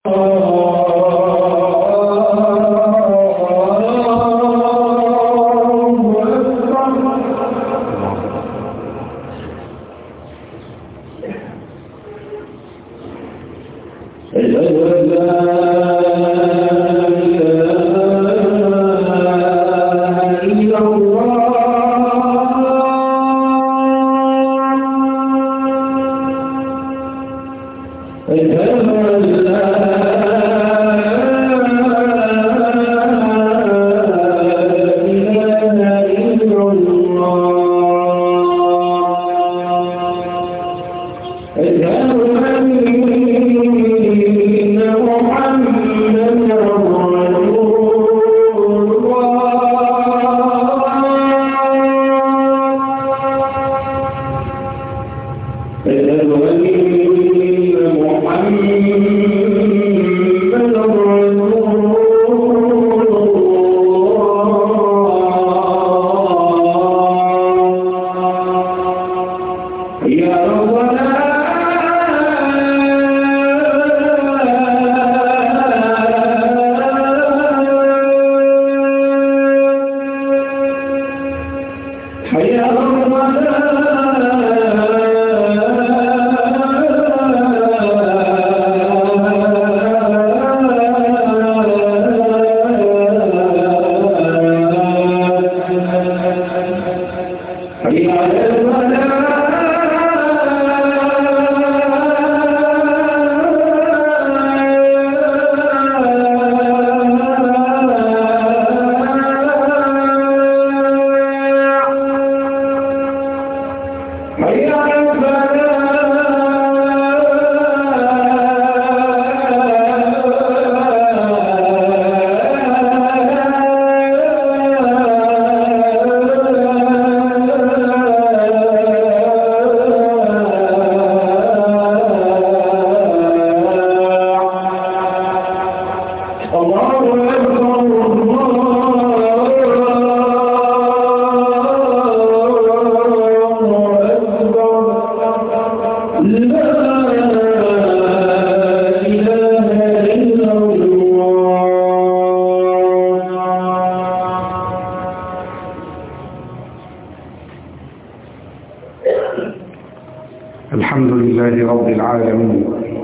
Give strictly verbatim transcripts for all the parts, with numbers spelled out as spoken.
الحمد لله رب العالمين.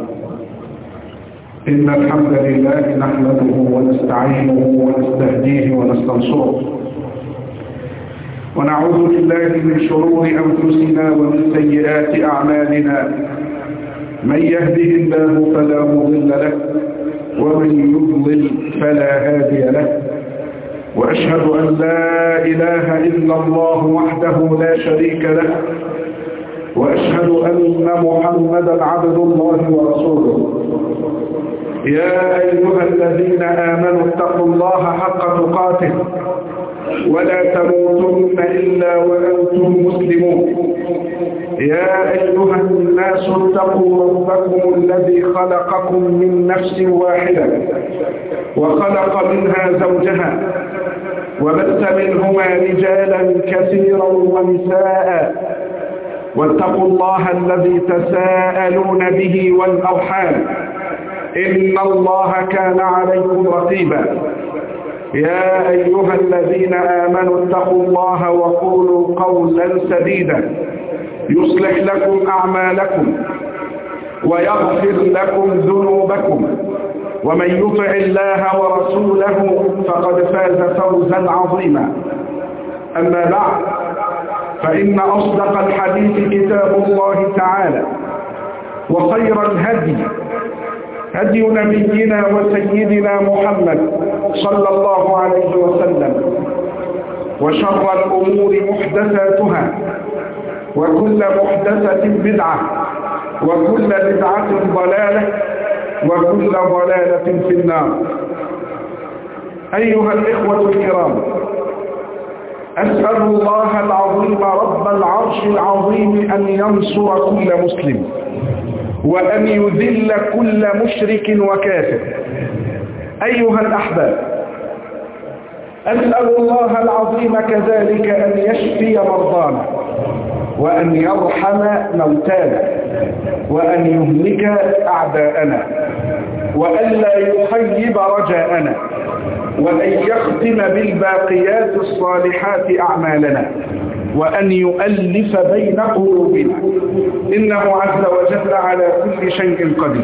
إن الحمد لله نحمده ونستعينه ونستهديه ونستنصره، ونعوذ بالله من شرور أنفسنا ومن سيئات أعمالنا. من يهده الله فلا مضل له، ومن يضلل فلا هادي له. وأشهد أن لا إله إلا الله وحده لا شريك له، وأشهد أن محمدا عبد الله ورسوله. يا أيها الذين آمنوا اتقوا الله حق تقاته ولا تموتن إلا وأنتم مسلمون. يا أيها الناس اتقوا ربكم الذي خلقكم من نفس واحدة وخلق منها زوجها وبث منهما رجالا كثيرا ونساء، واتقوا الله الذي تساءلون به والأرحام، إن الله كان عليكم رقيبا. يا أيها الذين آمنوا اتقوا الله وقولوا قولا سديدا يصلح لكم أعمالكم ويغفر لكم ذنوبكم، ومن يطع الله ورسوله فقد فاز فوزا عظيما. أما بعد، فإن أصدق الحديث كتاب الله تعالى، وخير الهدي هدي نبينا وسيدنا محمد صلى الله عليه وسلم، وشر الأمور محدثاتها، وكل محدثة بدعة، وكل بدعة ضلالة، وكل ضلالة في النار. أيها الإخوة الكرام، أسأل الله العظيم رب العرش العظيم أن ينصر كل مسلم، وأن يذل كل مشرك وكافر. أيها الأحباب، أسأل الله العظيم كذلك أن يشفي مرضانا، وأن يرحم موتانا، وأن يهلك أعداءنا. وألا يخيب رجاءنا، وأن يختم بالباقيات الصالحات أعمالنا، وأن يؤلف بين قلوبنا، إنه عز وجل على كل شيء قدير.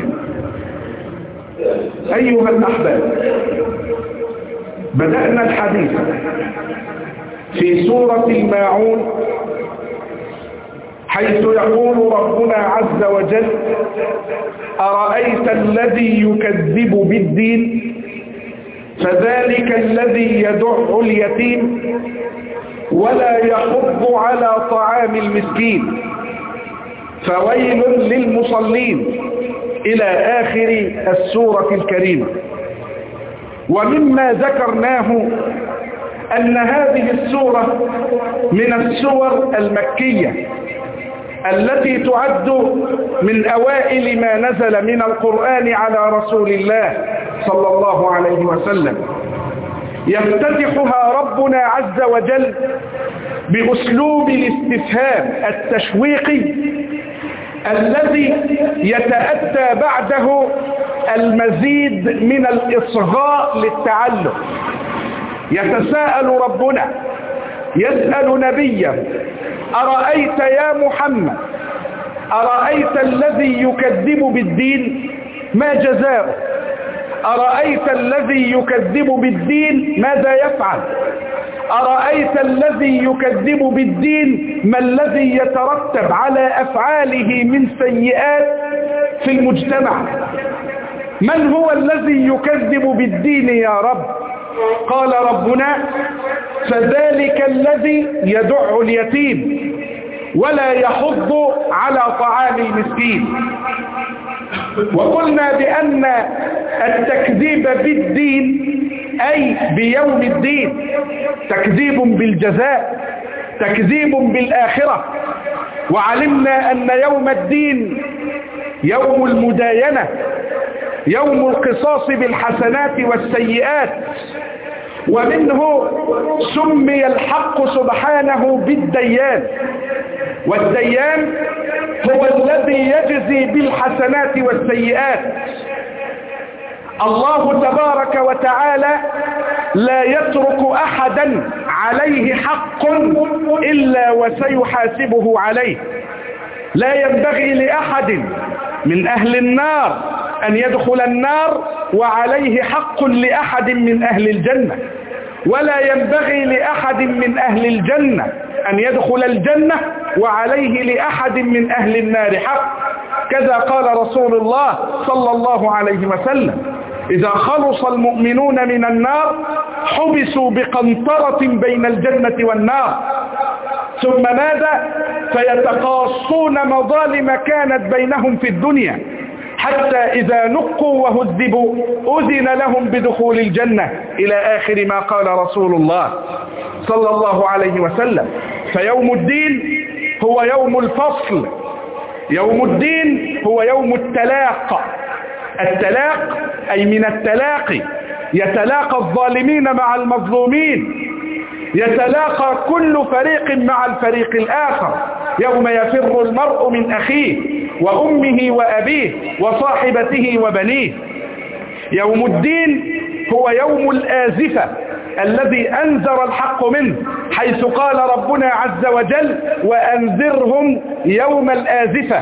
أيها الأحباب، بدأنا الحديث في سورة الماعون، حيث يقول ربنا عز وجل: أرأيت الذي يكذب بالدين فذلك الذي يدع اليتيم ولا يحض على طعام المسكين فويل للمصلين، إلى آخر السورة الكريمة. ومما ذكرناه أن هذه السورة من السور المكية التي تعد من أوائل ما نزل من القرآن على رسول الله صلى الله عليه وسلم. يفتتحها ربنا عز وجل بأسلوب الاستفهام التشويقي الذي يتأتى بعده المزيد من الإصغاء للتعلم. يتساءل ربنا، يسأل نبيه: أرأيت يا محمد، أرأيت الذي يكذب بالدين ما جزاؤه؟ أرأيت الذي يكذب بالدين ماذا يفعل؟ أرأيت الذي يكذب بالدين ما الذي يترتب على أفعاله من سيئات في المجتمع؟ من هو الذي يكذب بالدين يا رب؟ قال ربنا: فذلك الذي يدع اليتيم ولا يحض على طعام المسكين. وقلنا بأن التكذيب بالدين أي بيوم الدين تكذيب بالجزاء، تكذيب بالآخرة. وعلمنا أن يوم الدين يوم المداينة، يوم القصاص بالحسنات والسيئات. ومنه سمي الحق سبحانه بالديان، والديان هو الذي يجزي بالحسنات والسيئات. الله تبارك وتعالى لا يترك أحدا عليه حق إلا وسيحاسبه عليه. لا ينبغي لأحد من أهل النار أن يدخل النار وعليه حق لأحد من أهل الجنة، ولا ينبغي لأحد من أهل الجنة أن يدخل الجنة وعليه لأحد من أهل النار حق. كذا قال رسول الله صلى الله عليه وسلم: إذا خلص المؤمنون من النار حبسوا بقنطرة بين الجنة والنار، ثم ماذا؟ فيتقاصون مظالم كانت بينهم في الدنيا، حتى إذا نقوا وهذبوا أذن لهم بدخول الجنة، إلى آخر ما قال رسول الله صلى الله عليه وسلم. فيوم الدين هو يوم الفصل، يوم الدين هو يوم التلاق. التلاق أي من التلاقي، يتلاقى الظالمين مع المظلومين، يتلاقى كل فريق مع الفريق الآخر. يوم يفر المرء من أخيه وأمه وأبيه وصاحبته وبنيه. يوم الدين هو يوم الآزفة الذي أنذر الحق منه، حيث قال ربنا عز وجل: وأنذرهم يوم الآزفة.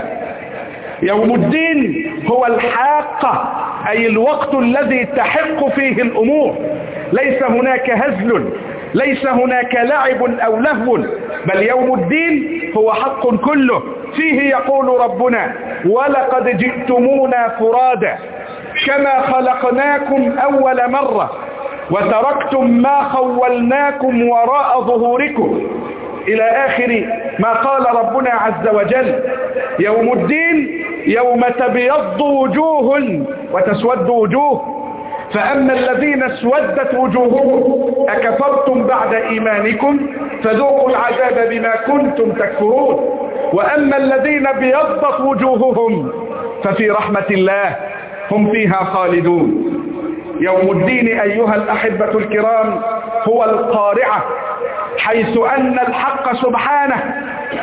يوم الدين هو الحاقة، أي الوقت الذي تحق فيه الأمور، ليس هناك هزل، ليس هناك لعب أو لهو، بل يوم الدين هو حق كله. فيه يقول ربنا: ولقد جئتمونا فرادا كما خلقناكم أول مرة وتركتم ما خولناكم وراء ظهوركم، إلى آخر ما قال ربنا عز وجل. يوم الدين يوم تبيض وجوه وتسود وجوه، فأما الذين اسودت وجوههم أكفرتم بعد إيمانكم فذوقوا العذاب بما كنتم تكفرون، وأما الذين بيضت وجوههم ففي رحمة الله هم فيها خالدون. يوم الدين أيها الأحبة الكرام هو القارعة، حيث أن الحق سبحانه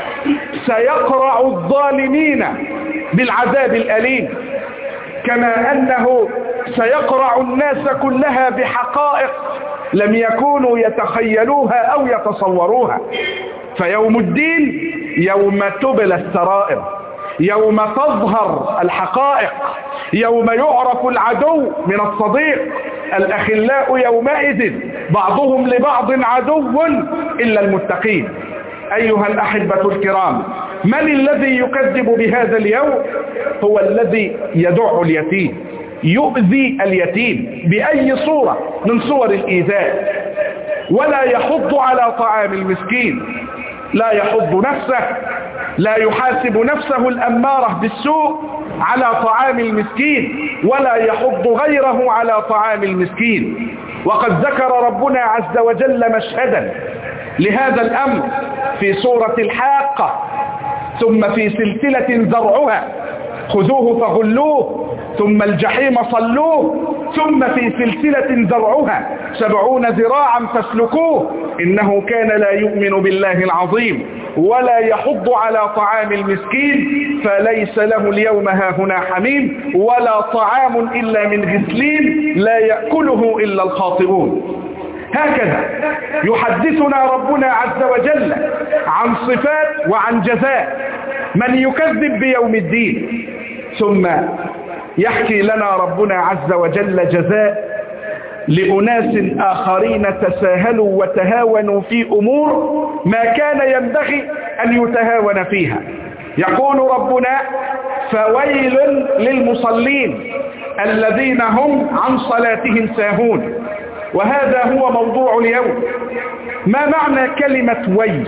سيقرع الظالمين بالعذاب الأليم، كما أنه سيقرع الناس كلها بحقائق لم يكونوا يتخيلوها أو يتصوروها. فيوم الدين يوم تبلى السرائر، يوم تظهر الحقائق، يوم يعرف العدو من الصديق. الأخلاء يومئذ بعضهم لبعض عدو إلا المتقين. أيها الأحبة الكرام، من الذي يكذب بهذا اليوم؟ هو الذي يدع اليتيم، يؤذي اليتيم بأي صورة من صور الإيذاء، ولا يحض على طعام المسكين، لا يحض نفسه، لا يحاسب نفسه الأمارة بالسوء على طعام المسكين، ولا يحض غيره على طعام المسكين. وقد ذكر ربنا عز وجل مشهدا لهذا الأمر في سورة الحاقة: ثم في سلسلة ذرعها خذوه فغلوه ثم الجحيم صلوه ثم في سلسلة ذرعها سبعون ذراعا فاسلكوه إنه كان لا يؤمن بالله العظيم ولا يحض على طعام المسكين فليس له اليوم هاهنا حميم ولا طعام إلا من غسلين لا يأكله إلا الخاطئون. هكذا يحدثنا ربنا عز وجل عن صفات وعن جزاء من يكذب بيوم الدين، ثم يحكي لنا ربنا عز وجل جزاء لأناس آخرين تساهلوا وتهاونوا في أمور ما كان ينبغي أن يتهاون فيها. يقول ربنا: فويل للمصلين الذين هم عن صلاتهم ساهون. وهذا هو موضوع اليوم. ما معنى كلمة ويل؟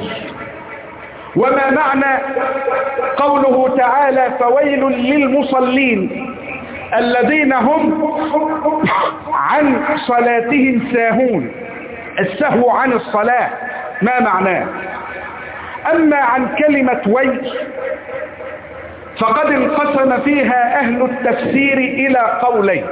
وما معنى قوله تعالى فويل للمصلين الذين هم عن صلاتهم ساهون؟ السهو عن الصلاة ما معناه؟ أما عن كلمة ويل فقد انقسم فيها أهل التفسير إلى قولين.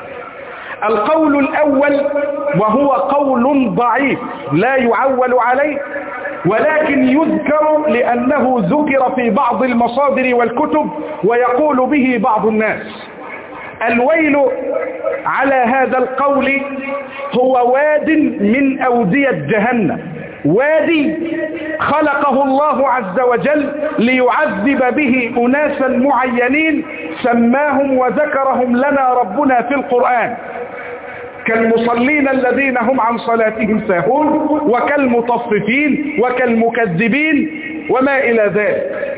القول الأول وهو قول ضعيف لا يعول عليه، ولكن يذكر لأنه ذكر في بعض المصادر والكتب ويقول به بعض الناس. الويل على هذا القول هو واد من أودية جهنم، وادي خلقه الله عز وجل ليعذب به أناسا معينين سماهم وذكرهم لنا ربنا في القرآن، كالمصلين الذين هم عن صلاتهم ساهون وكالمطففين وكالمكذبين وما إلى ذلك.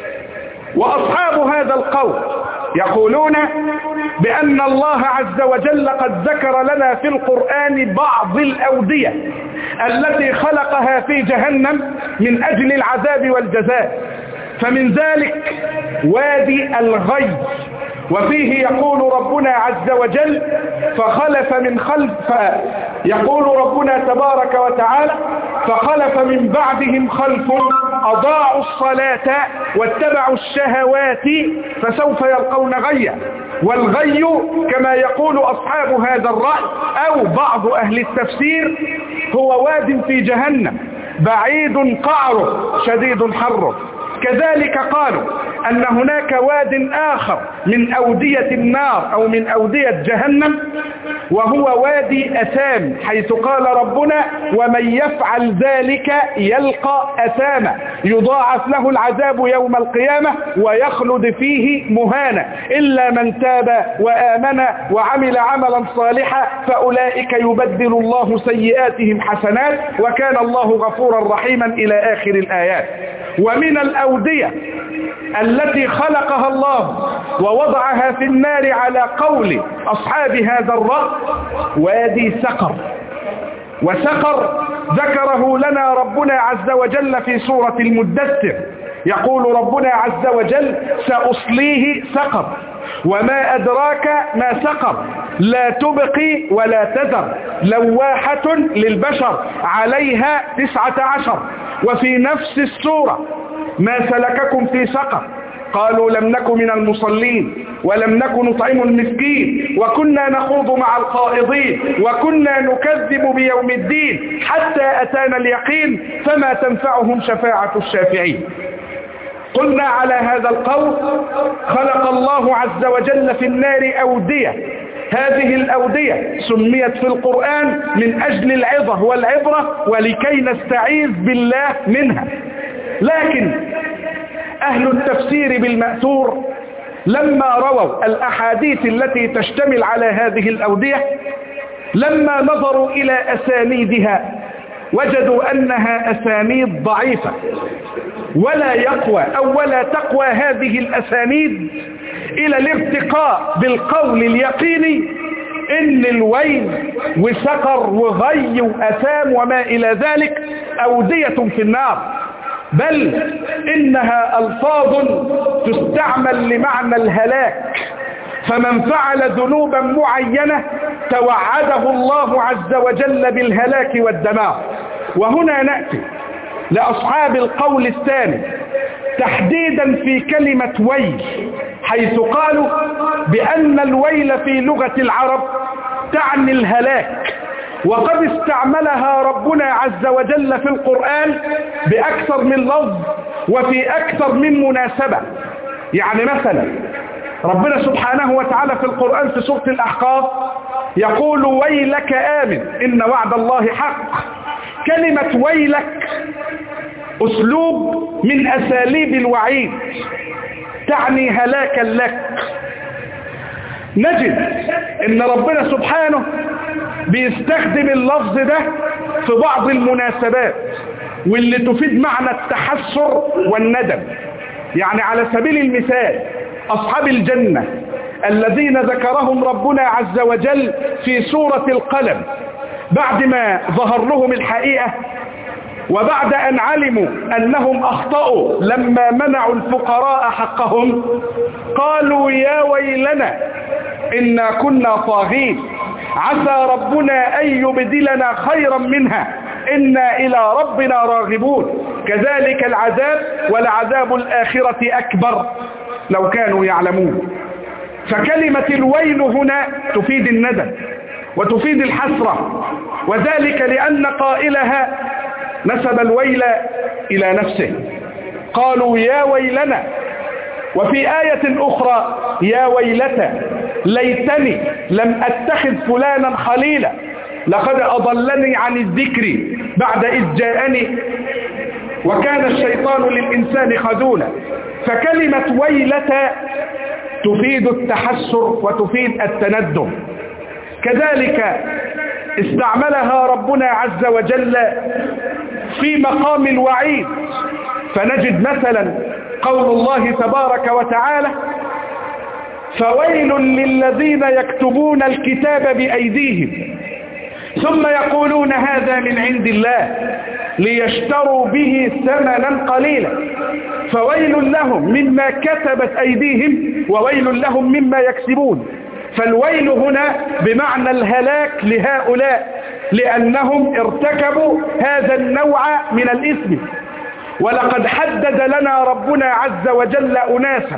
وأصحاب هذا القول يقولون بأن الله عز وجل قد ذكر لنا في القرآن بعض الأودية التي خلقها في جهنم من أجل العذاب والجزاء، فمن ذلك وادي الغي. وفيه يقول ربنا عز وجل فخلف من خلف يقول ربنا تبارك وتعالى فخلف من بعدهم خلف أضاعوا الصلاة واتبعوا الشهوات فسوف يلقون غيا. والغي كما يقول أصحاب هذا الرأي أو بعض أهل التفسير هو واد في جهنم بعيد قعره شديد حره. كذلك قالوا أن هناك واد آخر من أودية النار أو من أودية جهنم وهو وادي أثام، حيث قال ربنا ومن يفعل ذلك يلقى أثاما يضاعف له العذاب يوم القيامة ويخلد فيه مهانا إلا من تاب وآمن وعمل عملا صالحا فأولئك يبدل الله سيئاتهم حسنات وكان الله غفورا رحيما إلى آخر الآيات. ومن الأودية التي خلقها الله ووضعها في النار على قول أصحاب هذا الرأي وادي سقر. وسقر ذكره لنا ربنا عز وجل في سورة المدثر، يقول ربنا عز وجل سأصليه سقر وما أدراك ما سقر لا تبقي ولا تذر لواحة للبشر عليها تسعة عشر. وفي نفس السورة ما سلككم في سقر قالوا لم نكن من المصلين ولم نكن نطعم المسكين وكنا نخوض مع الخائضين وكنا نكذب بيوم الدين حتى أتانا اليقين فما تنفعهم شفاعة الشافعين. قلنا على هذا القول خلق الله عز وجل في النار أودية هذه الأودية سميت في القرآن من أجل العظة والعبرة ولكي نستعيذ بالله منها. لكن أهل التفسير بالمأثور لما رووا الأحاديث التي تشتمل على هذه الأودية لما نظروا إلى أسانيدها وجدوا أنها أسانيد ضعيفة، ولا يقوى أو ولا تقوى هذه الأسانيد إلى الارتقاء بالقول اليقيني إن الويل وسقر وغي وأثام وما إلى ذلك أودية في النار، بل إنها ألفاظ تستعمل لمعنى الهلاك. فمن فعل ذنوبا معينة توعده الله عز وجل بالهلاك والدمار. وهنا نأتي لأصحاب القول الثاني تحديدا في كلمة ويل، حيث قالوا بأن الويل في لغة العرب تعني الهلاك، وقد استعملها ربنا عز وجل في القرآن بأكثر من لفظ وفي أكثر من مناسبة. يعني مثلا ربنا سبحانه وتعالى في القرآن في سورة الأحقاف يقول ويلك آمن إن وعد الله حق. كلمة ويلك أسلوب من أساليب الوعيد، تعني هلاكا لك. نجد إن ربنا سبحانه بيستخدم اللفظ ده في بعض المناسبات واللي تفيد معنى التحسر والندم. يعني على سبيل المثال أصحاب الجنة الذين ذكرهم ربنا عز وجل في سورة القلم بعد ما ظهر لهم الحقيقة وبعد أن علموا أنهم أخطأوا لما منعوا الفقراء حقهم، قالوا يا ويلنا إنا كنا طاغين عسى ربنا أن يبدلنا خيرا منها إنا إلى ربنا راغبون كذلك العذاب ولعذاب الآخرة أكبر لو كانوا يعلمون. فكلمة الويل هنا تفيد الندم وتفيد الحسرة، وذلك لأن قائلها نسب الويل إلى نفسه، قالوا يا ويلنا. وفي آية أخرى يا ويلتى ليتني لم أتخذ فلانا خليلا لقد أضلني عن الذكر بعد إذ جاءني وكان الشيطان للإنسان خذولا. فكلمة ويلتى تفيد التحسر وتفيد التندم. كذلك استعملها ربنا عز وجل في مقام الوعيد، فنجد مثلا قول الله تبارك وتعالى فويل للذين يكتبون الكتاب بأيديهم ثم يقولون هذا من عند الله ليشتروا به ثمنا قليلا فويل لهم مما كتبت أيديهم وويل لهم مما يكسبون. فالويل هنا بمعنى الهلاك لهؤلاء لأنهم ارتكبوا هذا النوع من الإثم. ولقد حدد لنا ربنا عز وجل أناسا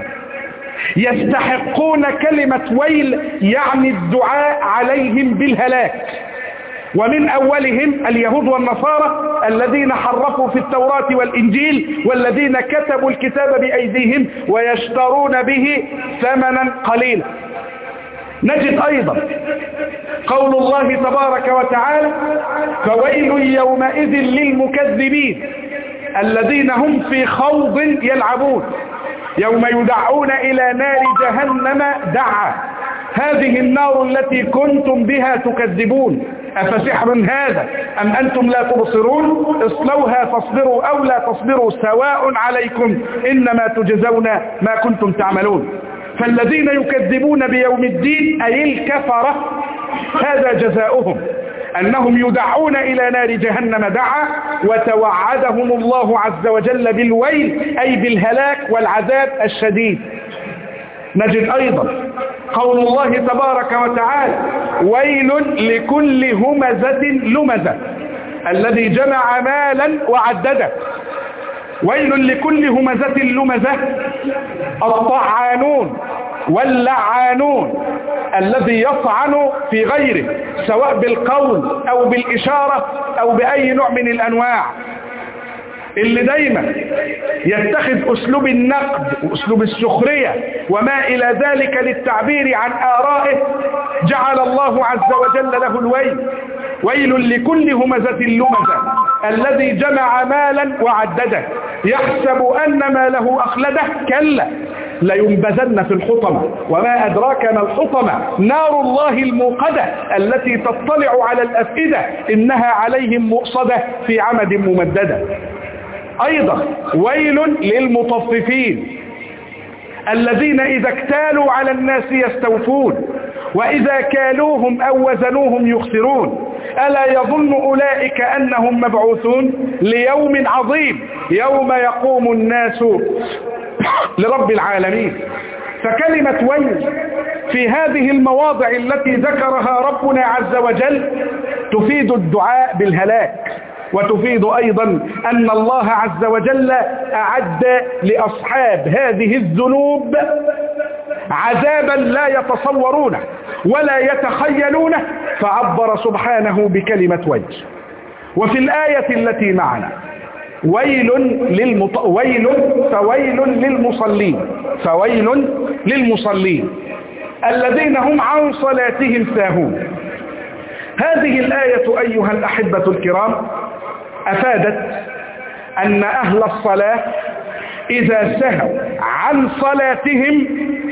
يستحقون كلمة ويل، يعني الدعاء عليهم بالهلاك، ومن أولهم اليهود والنصارى الذين حرفوا في التوراة والإنجيل والذين كتبوا الكتاب بأيديهم ويشترون به ثمنا قليلا. نجد أيضا قول الله تبارك وتعالى فويل يومئذ للمكذبين الذين هم في خوض يلعبون يوم يدعون إلى نار جهنم دعا هذه النار التي كنتم بها تكذبون أفسحر هذا أم أنتم لا تبصرون اصلوها فاصبروا أو لا تصبروا سواء عليكم إنما تجزون ما كنتم تعملون. فالذين يكذبون بيوم الدين أي الكفرة هذا جزاؤهم أنهم يدعون إلى نار جهنم دعا وتوعدهم الله عز وجل بالويل أي بالهلاك والعذاب الشديد. نجد أيضا قول الله تبارك وتعالى ويل لكل همزة لمزة الذي جمع مالا وعدده. ويل لكل همزة لمزة الطعانون واللعانون الذي يطعن في غيره سواء بالقول أو بالإشارة أو بأي نوع من الأنواع. اللي دايما يتخذ أسلوب النقد وأسلوب السخرية وما إلى ذلك للتعبير عن آرائه، جعل الله عز وجل له الويل. ويل لكل همزة لمزة الذي جمع مالا وعدده يحسب أن ماله أخلده، كلا لينبذن في الحطمة. وما أدراك ما الحطمة؟ نار الله الموقدة التي تطلع على الأفئدة، إنها عليهم مؤصدة في عمد ممددة. أيضا ويل للمطففين الذين إذا اكتالوا على الناس يستوفون وإذا كالوهم أو وزنوهم يخسرون. ألا يظن أولئك أنهم مبعوثون ليوم عظيم يوم يقوم الناس لرب العالمين. فكلمة ويل في هذه المواضع التي ذكرها ربنا عز وجل تفيد الدعاء بالهلاك، وتفيد أيضا أن الله عز وجل أعد لأصحاب هذه الذنوب عذابا لا يتصورونه ولا يتخيلونه، فعبر سبحانه بكلمة ويل. وفي الآية التي معنا ويل للمط... ويل فويل للمصلين فويل للمصلين الذين هم عن صلاتهم ساهون. هذه الآية أيها الأحبة الكرام أفادت أن أهل الصلاة إذا سهوا عن صلاتهم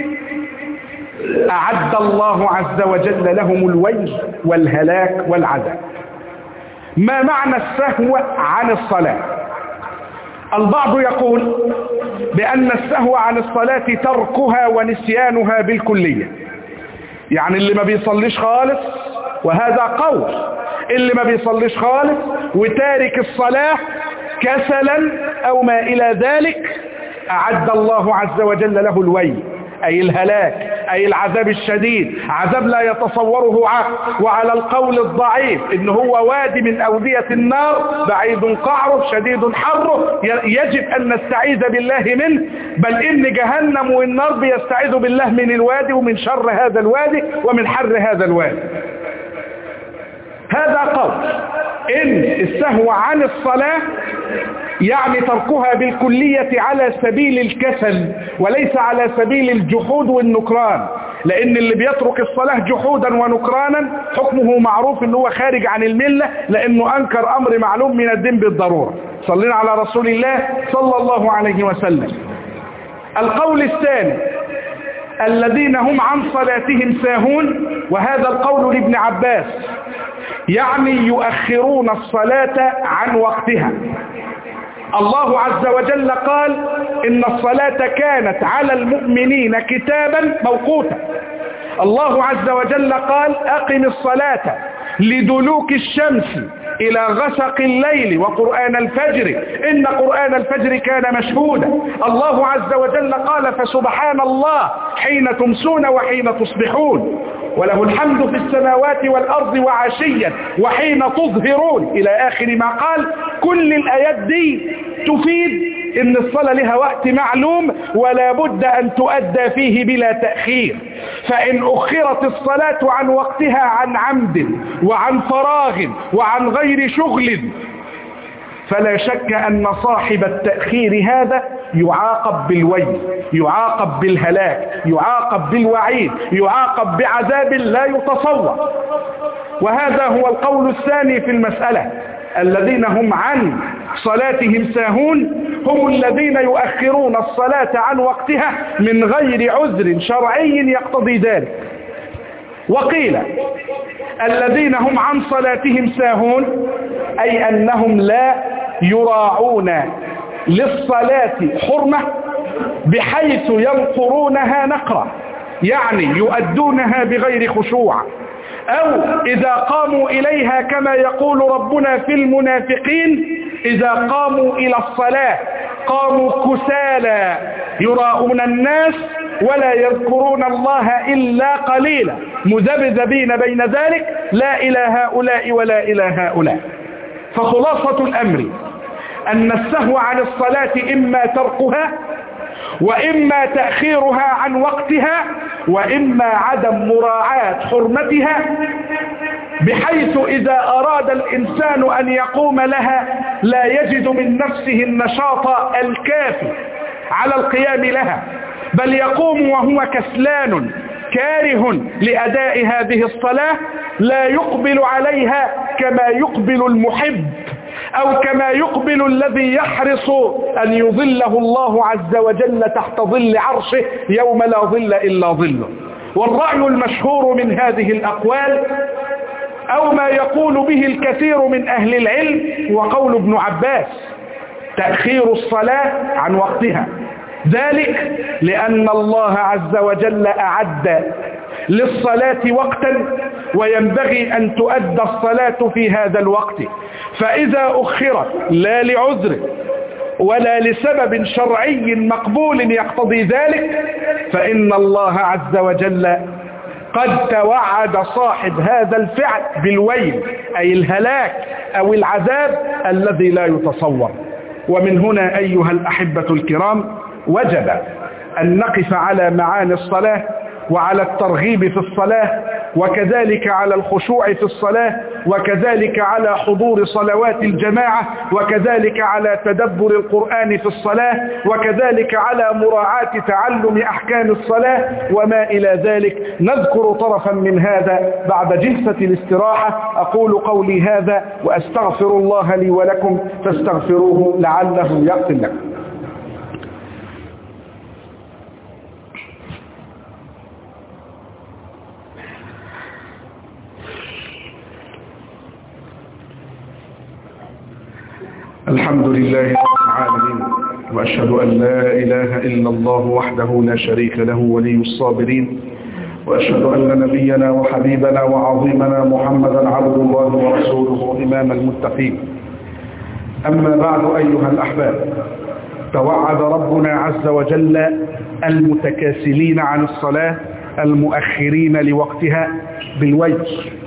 أعد الله عز وجل لهم الويل والهلاك والعذاب. ما معنى السهو عن الصلاة؟ البعض يقول بأن السهو عن الصلاة تركها ونسيانها بالكلية، يعني اللي ما بيصليش خالص، وهذا قول، اللي ما بيصليش خالص وتارك الصلاة كسلا أو ما إلى ذلك أعد الله عز وجل له الويل، أي الهلاك، أي العذاب الشديد، عذاب لا يتصوره عقل. وعلى القول الضعيف إن هو وادي من أودية النار بعيد قعره شديد حره يجب أن نستعيذ بالله منه، بل إن جهنم والنار بيستعيذ بالله من الوادي ومن شر هذا الوادي ومن حر هذا الوادي. هذا قول إن السهو عن الصلاة يعني تركها بالكلية على سبيل الكسل وليس على سبيل الجحود والنكران، لأن اللي بيترك الصلاة جحودا ونكرانا حكمه معروف إنه هو خارج عن الملة، لأنه أنكر أمر معلوم من الدين بالضرورة. صلينا على رسول الله صلى الله عليه وسلم. القول الثاني الذين هم عن صلاتهم ساهون، وهذا القول لابن عباس، يعني يؤخرون الصلاة عن وقتها. الله عز وجل قال إن الصلاة كانت على المؤمنين كتابا موقوتا. الله عز وجل قال أقم الصلاة لدلوك الشمس إلى غسق الليل وقرآن الفجر إن قرآن الفجر كان مشهودا. الله عز وجل قال فسبحان الله حين تمسون وحين تصبحون وله الحمد في السماوات والأرض وعشيا وحين تظهرون إلى آخر ما قال. كل الآيات دي تفيد إن الصلاة لها وقت معلوم ولا بد أن تؤدى فيه بلا تأخير. فإن أخرت الصلاة عن وقتها عن عمد وعن فراغ وعن غير شغل فلا شك أن صاحب التأخير هذا يعاقب بالويل، يعاقب بالهلاك، يعاقب بالوعيد، يعاقب بعذاب لا يتصور. وهذا هو القول الثاني في المسألة. الذين هم عن صلاتهم ساهون هم الذين يؤخرون الصلاة عن وقتها من غير عذر شرعي يقتضي ذلك. وقيل الذين هم عن صلاتهم ساهون أي أنهم لا يراعون للصلاة حرمة بحيث ينقرونها نقرة، يعني يؤدونها بغير خشوع، أو إذا قاموا إليها كما يقول ربنا في المنافقين إذا قاموا إلى الصلاة قاموا كسالى يراؤون الناس ولا يذكرون الله إلا قليلا مذبذبين بين ذلك لا إلى هؤلاء ولا إلى هؤلاء. فخلاصة الأمر أن السهو عن الصلاة إما تركها وإما تأخيرها عن وقتها وإما عدم مراعاة حرمتها بحيث إذا أراد الإنسان أن يقوم لها لا يجد من نفسه النشاط الكافي على القيام لها، بل يقوم وهو كسلان كاره لأداء هذه الصلاة، لا يقبل عليها كما يقبل المحب أو كما يقبل الذي يحرص أن يظله الله عز وجل تحت ظل عرشه يوم لا ظل إلا ظله. والرأي المشهور من هذه الأقوال أو ما يقول به الكثير من أهل العلم وقول ابن عباس تأخير الصلاة عن وقتها، ذلك لأن الله عز وجل أعد للصلاة وقتا وينبغي أن تؤدى الصلاة في هذا الوقت، فإذا أخرت لا لعذر ولا لسبب شرعي مقبول يقتضي ذلك فإن الله عز وجل قد توعد صاحب هذا الفعل بالويل أي الهلاك أو العذاب الذي لا يتصور. ومن هنا أيها الأحبة الكرام وجب أن نقف على معاني الصلاة وعلى الترغيب في الصلاة، وكذلك على الخشوع في الصلاة، وكذلك على حضور صلوات الجماعة، وكذلك على تدبر القرآن في الصلاة، وكذلك على مراعاة تعلم أحكام الصلاة وما إلى ذلك. نذكر طرفا من هذا بعد جلسة الاستراحة. أقول قولي هذا وأستغفر الله لي ولكم فاستغفروه لعله يغفر لكم. الحمد لله رب العالمين، وأشهد أن لا إله إلا الله وحده لا شريك له ولي الصابرين، وأشهد أن نبينا وحبيبنا وعظيمنا محمدا عبد الله ورسوله إمام المتقين. أما بعد أيها الأحباب، توعد ربنا عز وجل المتكاسلين عن الصلاة المؤخرين لوقتها بالويل،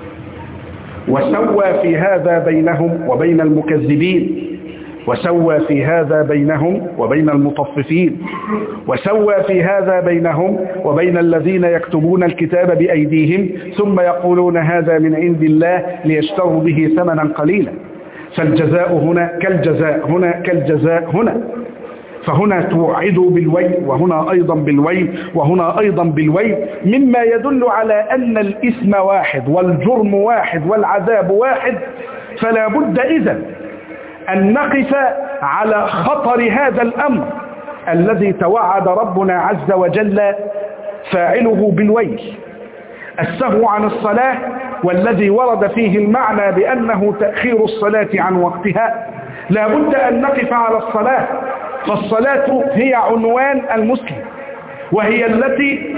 وسوى في هذا بينهم وبين المكذبين، وسوى في هذا بينهم وبين المطففين، وسوى في هذا بينهم وبين الذين يكتبون الكتاب بأيديهم ثم يقولون هذا من عند الله ليشتروا به ثمنا قليلا. فالجزاء هنا كالجزاء هنا كالجزاء هنا، فهنا توعدوا بالويل وهنا أيضا بالويل وهنا أيضا بالويل، مما يدل على أن الإثم واحد والجرم واحد والعذاب واحد. فلا بد إذن أن نقف على خطر هذا الأمر الذي توعد ربنا عز وجل فاعله بالويل، السهو عن الصلاة، والذي ورد فيه المعنى بأنه تأخير الصلاة عن وقتها. لا بد أن نقف على الصلاة، فالصلاة هي عنوان المسلم، وهي التي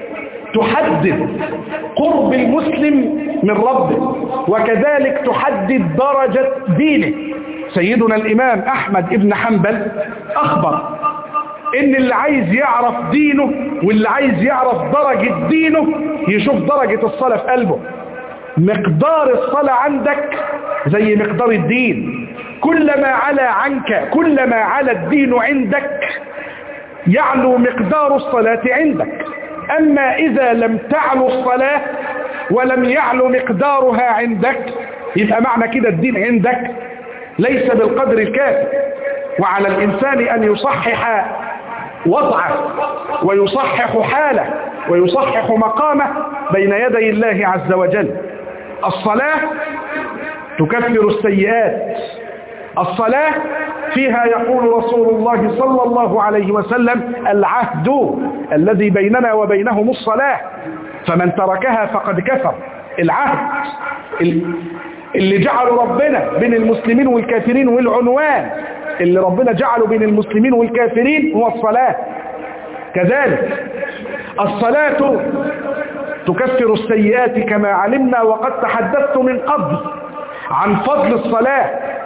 تحدد قرب المسلم من ربه، وكذلك تحدد درجة دينه. سيدنا الإمام أحمد بن حنبل أخبر إن اللي عايز يعرف دينه واللي عايز يعرف درجة دينه يشوف درجة الصلاة في قلبه. مقدار الصلاة عندك زي مقدار الدين، كلما علا عنك كلما علا الدين عندك يعلو مقدار الصلاة عندك. أما إذا لم تعلو الصلاة ولم يعلو مقدارها عندك يبقى معنى كده الدين عندك ليس بالقدر الكافي. وعلى الإنسان أن يصحح وضعه ويصحح حاله ويصحح مقامه بين يدي الله عز وجل. الصلاة تكفر السيئات، الصلاة فيها يقول رسول الله صلى الله عليه وسلم العهد الذي بيننا وبينهم الصلاة، فمن تركها فقد كفر. العهد اللي جعله ربنا بين المسلمين والكافرين، والعنوان اللي ربنا جعله بين المسلمين والكافرين هو الصلاة. كذلك الصلاة تكفر السيئات كما علمنا، وقد تحدثت من قبل عن فضل الصلاة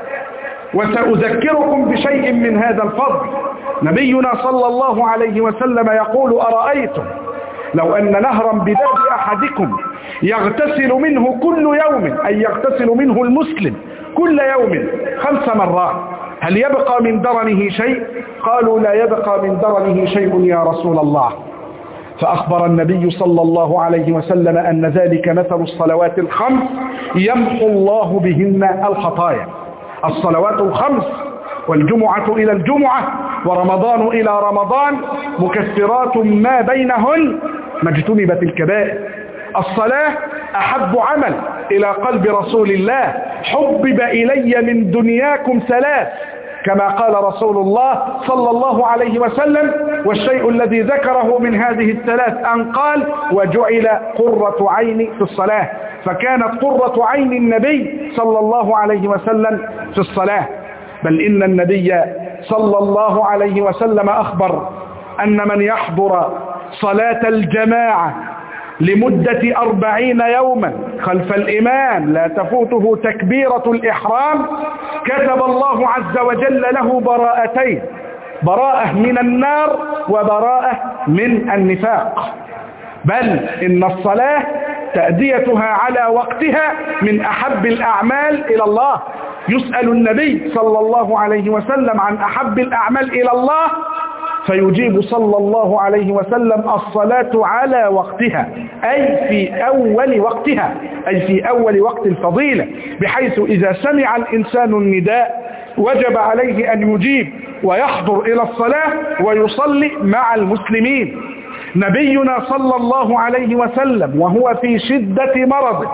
وسأذكركم بشيء من هذا الفضل. نبينا صلى الله عليه وسلم يقول أرأيتم لو أن نهرا بباب أحدكم يغتسل منه كل يوم، أي يغتسل منه المسلم كل يوم خمس مرات، هل يبقى من درنه شيء؟ قالوا لا يبقى من درنه شيء يا رسول الله. فأخبر النبي صلى الله عليه وسلم أن ذلك مثل الصلوات الخمس يمحو الله بهن الخطايا. الصلوات الخمس والجمعة إلى الجمعة ورمضان إلى رمضان مكفرات ما بينهن ما اجتنبت الكبائر. الصلاة أحب عمل إلى قلب رسول الله، حبب إلي من دنياكم ثلاث كما قال رسول الله صلى الله عليه وسلم، والشيء الذي ذكره من هذه الثلاث أن قال وجعل قرة عيني في الصلاة، فكانت قرة عين النبي صلى الله عليه وسلم في الصلاة. بل إن النبي صلى الله عليه وسلم أخبر أن من يحضر صلاة الجماعة لمدة أربعين يوما خلف الإمام لا تفوته تكبيرة الإحرام كتب الله عز وجل له براءتين، براءة من النار وبراءة من النفاق. بل إن الصلاة تأديتها على وقتها من أحب الأعمال إلى الله. يسأل النبي صلى الله عليه وسلم عن أحب الأعمال إلى الله فيجيب صلى الله عليه وسلم الصلاة على وقتها، أي في أول وقتها، أي في أول وقت الفضيلة، بحيث إذا سمع الإنسان النداء وجب عليه أن يجيب ويحضر إلى الصلاة ويصلي مع المسلمين. نبينا صلى الله عليه وسلم وهو في شدة مرضه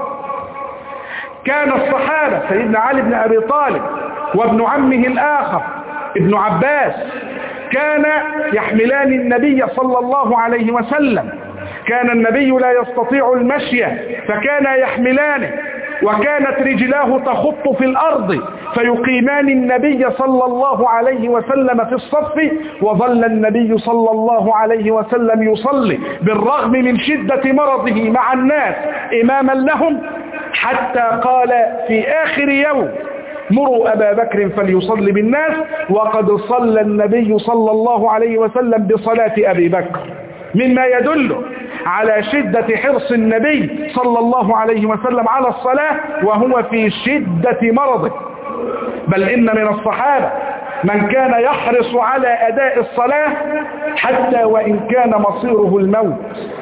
كان الصحابة سيدنا علي بن أبي طالب وابن عمه الآخر ابن عباس كان يحملان النبي صلى الله عليه وسلم. كان النبي لا يستطيع المشي فكان يحملانه، وكانت رجلاه تخط في الأرض فيقيمان النبي صلى الله عليه وسلم في الصف، وظل النبي صلى الله عليه وسلم يصلي بالرغم من شدة مرضه مع الناس إماما لهم، حتى قال في آخر يوم مروا أبا بكر فليصلي بالناس، وقد صلى النبي صلى الله عليه وسلم بصلاة أبي بكر، مما يدل على شدة حرص النبي صلى الله عليه وسلم على الصلاة وهو في شدة مرضه. بل إن من الصحابة من كان يحرص على أداء الصلاة حتى وإن كان مصيره الموت.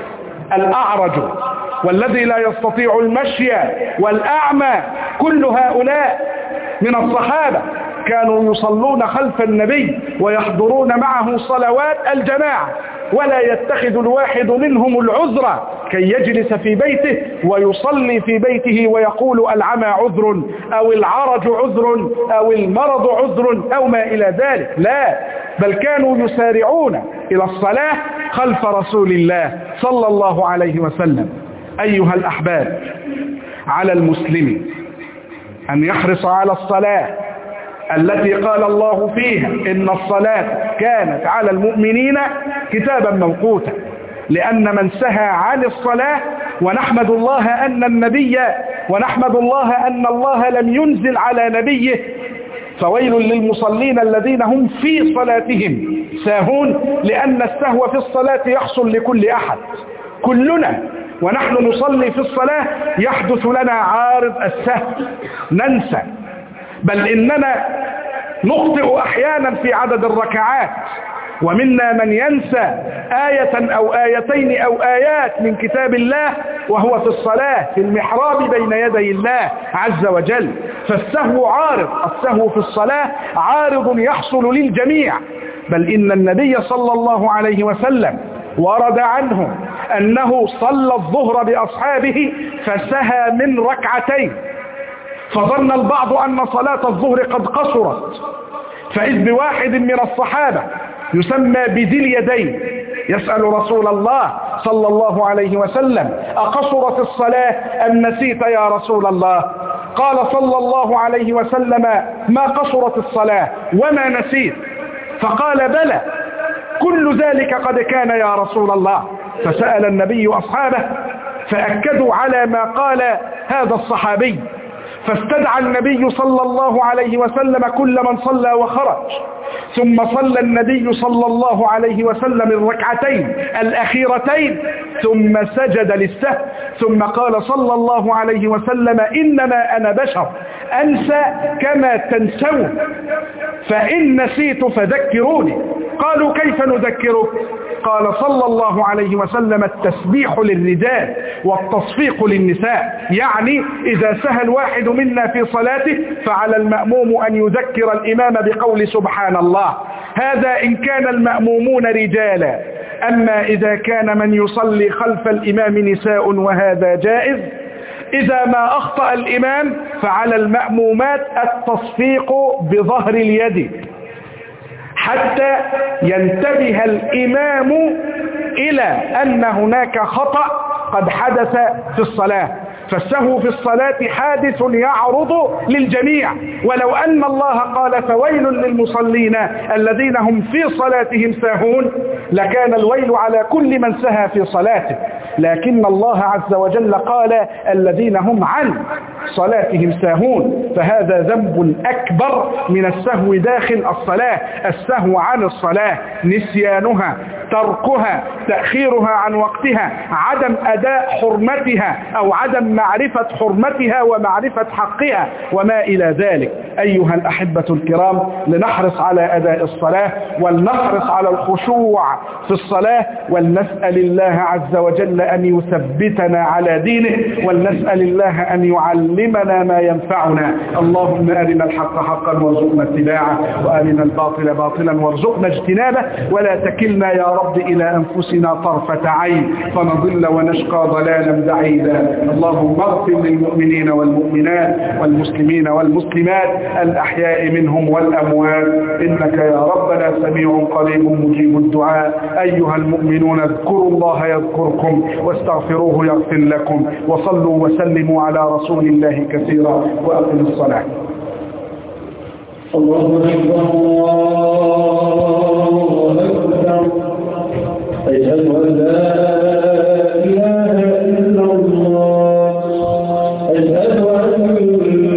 الأعرج والذي لا يستطيع المشي والأعمى كل هؤلاء من الصحابة كانوا يصلون خلف النبي ويحضرون معه صلوات الجماعة، ولا يتخذ الواحد منهم العذر كي يجلس في بيته ويصلي في بيته ويقول العمى عذر أو العرج عذر أو المرض عذر أو ما إلى ذلك. لا، بل كانوا يسارعون إلى الصلاة خلف رسول الله صلى الله عليه وسلم. أيها الأحباب، على المسلم أن يحرص على الصلاة التي قال الله فيها إن الصلاة كانت على المؤمنين كتابا موقوتا، لأن من سهى عن الصلاة، ونحمد الله أن النبي ونحمد الله أن الله لم ينزل على نبيه فويل للمصلين الذين هم في صلاتهم ساهون، لأن السهو في الصلاة يحصل لكل أحد، كلنا ونحن نصلي في الصلاة يحدث لنا عارض السهو، ننسى، بل إننا نخطئ أحيانا في عدد الركعات، ومنا من ينسى آية أو آيتين أو آيات من كتاب الله وهو في الصلاة في المحراب بين يدي الله عز وجل. فالسهو عارض، السهو في الصلاة عارض يحصل للجميع. بل إن النبي صلى الله عليه وسلم ورد عنه أنه صلى الظهر بأصحابه فسهى من ركعتين، فظن البعض أن صلاة الظهر قد قصرت، فإذ بواحد من الصحابة يسمى بذي اليدين يسأل رسول الله صلى الله عليه وسلم أقصرت الصلاة أم نسيت يا رسول الله؟ قال صلى الله عليه وسلم ما قصرت الصلاة وما نسيت، فقال بلى كل ذلك قد كان يا رسول الله. فسأل النبي أصحابه فأكدوا على ما قال هذا الصحابي، فاستدعى النبي صلى الله عليه وسلم كل من صلى وخرج، ثم صلى النبي صلى الله عليه وسلم الركعتين الأخيرتين ثم سجد للسهو، ثم قال صلى الله عليه وسلم إنما أنا بشر أنسى كما تنسون، فإن نسيت فذكروني. قالوا كيف نذكره؟ قال صلى الله عليه وسلم التسبيح للرجال والتصفيق للنساء، يعني إذا سهى الواحد منا في صلاته فعلى المأموم أن يذكر الإمام بقول سبحان الله، هذا إن كان المأمومون رجالا. أما إذا كان من يصلي خلف الإمام نساء وهذا جائز، إذا ما أخطأ الإمام فعلى المأمومات التصفيق بظهر اليد حتى ينتبه الإمام إلى أن هناك خطأ قد حدث في الصلاة. فالسهو في الصلاة حادث يعرض للجميع، ولو أن الله قال فويل للمصلين الذين هم في صلاتهم ساهون لكان الويل على كل من سهى في صلاته، لكن الله عز وجل قال الذين هم عن صلاتهم ساهون، فهذا ذنب أكبر من السهو داخل الصلاة. السهو عن الصلاة نسيانها، تركها، تأخيرها عن وقتها، عدم أداء حرمتها أو عدم معرفة حرمتها ومعرفة حقها وما إلى ذلك. أيها الأحبة الكرام، لنحرص على أداء الصلاة ولنحرص على الخشوع في الصلاة، ولنسأل الله عز وجل أن يثبتنا على دينه، ولنسأل الله أن يعلمنا ما ينفعنا. اللهم أرنا الحق حقا وارزقنا اتباعه، وأرنا الباطل باطلا وارزقنا اجتنابه، ولا تكلنا يا رب إلى أنفسنا طرفة عين فنضل ونشقى ضلالا بعيدا. اللهم اغفر للمؤمنين والمؤمنات والمسلمين والمسلمات الأحياء منهم والأموات، إنك يا ربنا سميع قريب مجيب الدعاء. أيها المؤمنون اذكروا الله يذكركم واستغفروه يغفر لكم، وصلوا وسلموا على رسول الله كثيرا، وأقم الصلاة. الله أكبر.